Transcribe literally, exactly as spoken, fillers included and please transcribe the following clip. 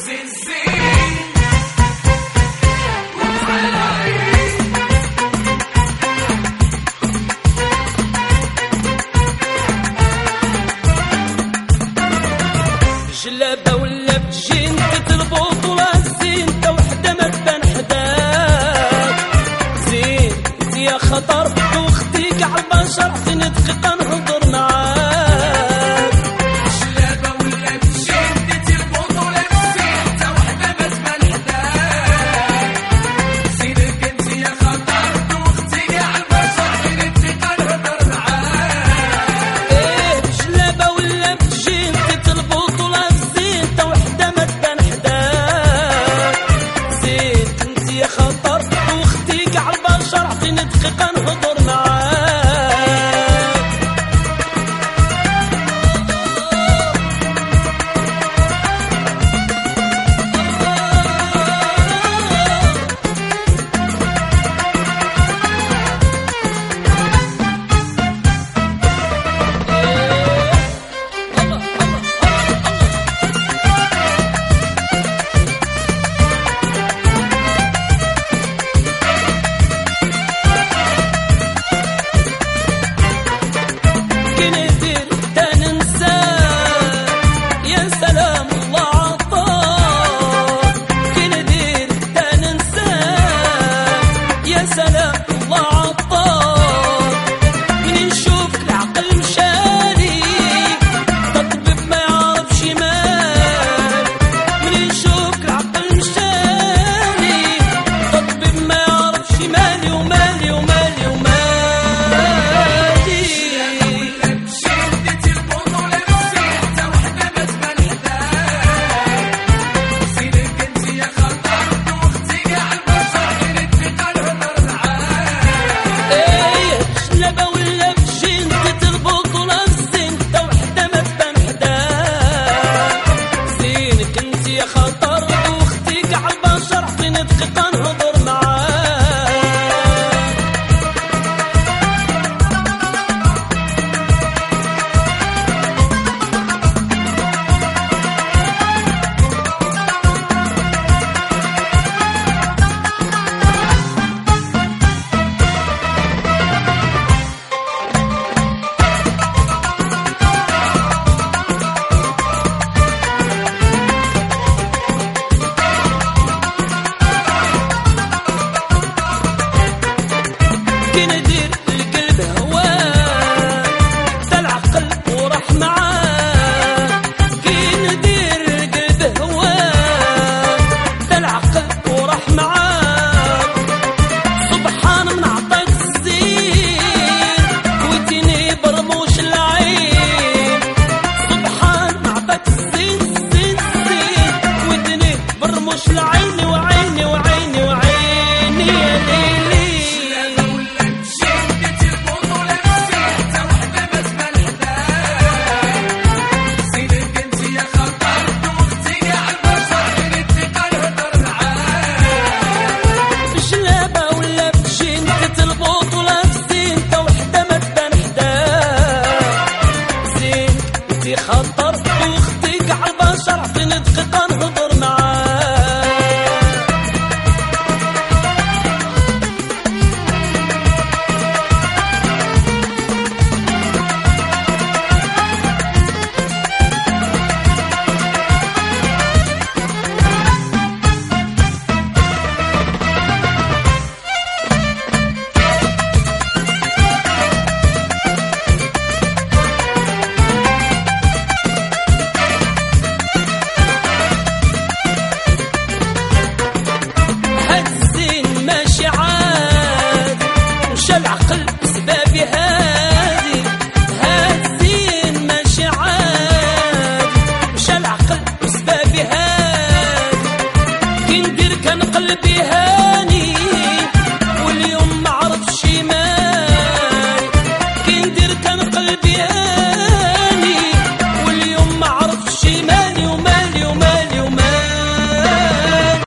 جلابة ولا بتجين تتلبط ولا الزين تا وحدة ما تبان حداك زين انت يا خطر واختي كاع البشر عطيني دقيقة نهضر معاك جلابة ولا بتجين تتلبط ولا الزين تا وحدة ما تبان حداك زينك انت يا خطر واختي كاع البشر عطيني دقيقة نهضر معاك ايه جلابة ولا بتجين تتلبط خطر واختي كاع البشر عطيني دقيقة نهضر معاك خط